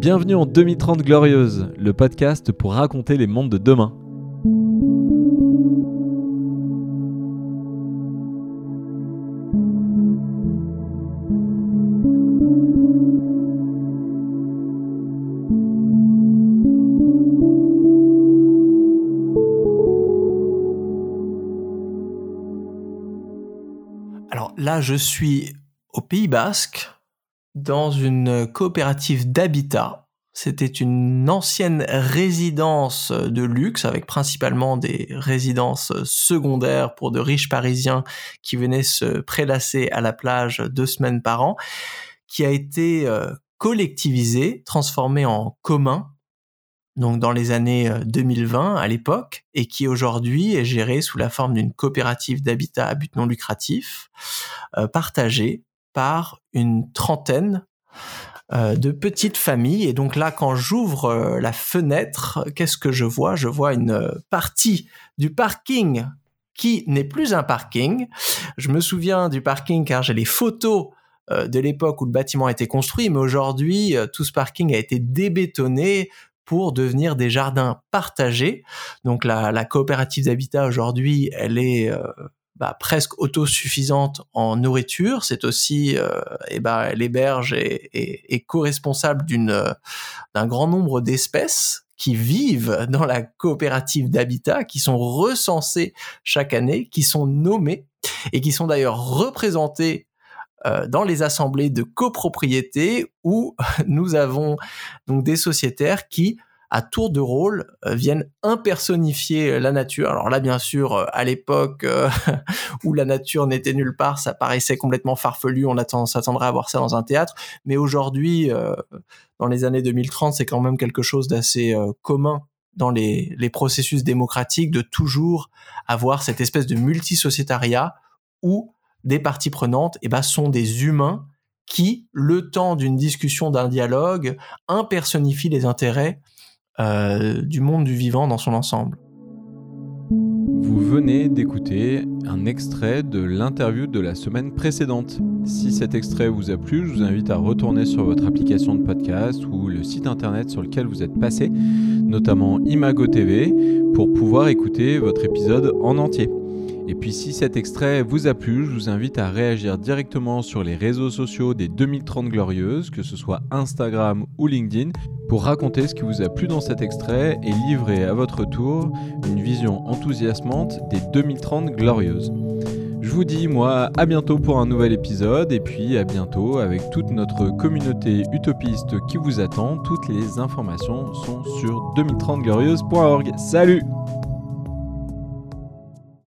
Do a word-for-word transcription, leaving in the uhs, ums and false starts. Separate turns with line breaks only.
Bienvenue en deux mille trente Glorieuse, le podcast pour raconter les mondes de demain.
Alors là, je suis au Pays Basque, dans une coopérative d'habitat. C'était une ancienne résidence de luxe, avec principalement des résidences secondaires pour de riches Parisiens qui venaient se prélasser à la plage deux semaines par an, qui a été euh, collectivisée, transformée en commun, donc dans les années deux mille vingt à l'époque, et qui aujourd'hui est gérée sous la forme d'une coopérative d'habitat à but non lucratif, euh, partagée par une trentaine euh, de petites familles. Et donc là, quand j'ouvre euh, la fenêtre, qu'est-ce que je vois ? Je vois une euh, partie du parking qui n'est plus un parking. Je me souviens du parking car j'ai les photos euh, de l'époque où le bâtiment a été construit, mais aujourd'hui, euh, tout ce parking a été débétonné pour devenir des jardins partagés. Donc la, la coopérative d'habitat aujourd'hui, elle est euh, bah, presque autosuffisante en nourriture. C'est aussi, euh, eh ben, elle héberge et, et, et co-responsable d'une, euh, d'un grand nombre d'espèces qui vivent dans la coopérative d'habitat, qui sont recensées chaque année, qui sont nommées et qui sont d'ailleurs représentées euh, dans les assemblées de copropriété où nous avons donc des sociétaires qui, à tour de rôle, euh, viennent impersonnifier la nature. Alors là, bien sûr, euh, à l'époque euh, où la nature n'était nulle part, ça paraissait complètement farfelu, on attend, s'attendrait à voir ça dans un théâtre, mais aujourd'hui, euh, dans les années deux mille trente, c'est quand même quelque chose d'assez euh, commun dans les, les processus démocratiques, de toujours avoir cette espèce de multisociétariat où des parties prenantes eh ben, sont des humains qui, le temps d'une discussion, d'un dialogue, impersonnifient les intérêts euh, du monde du vivant dans son ensemble.
Vous venez d'écouter un extrait de l'interview de la semaine précédente. Si cet extrait vous a plu, je vous invite à retourner sur votre application de podcast ou le site internet sur lequel vous êtes passé, notamment Imago T V, pour pouvoir écouter votre épisode en entier. Et puis si cet extrait vous a plu, je vous invite à réagir directement sur les réseaux sociaux des deux mille trente Glorieuses, que ce soit Instagram ou LinkedIn, pour raconter ce qui vous a plu dans cet extrait et livrer à votre tour une vision enthousiasmante des deux mille trente Glorieuses. Je vous dis, moi, à bientôt pour un nouvel épisode, et puis à bientôt avec toute notre communauté utopiste qui vous attend. Toutes les informations sont sur deux mille trente glorieuses point org. Salut!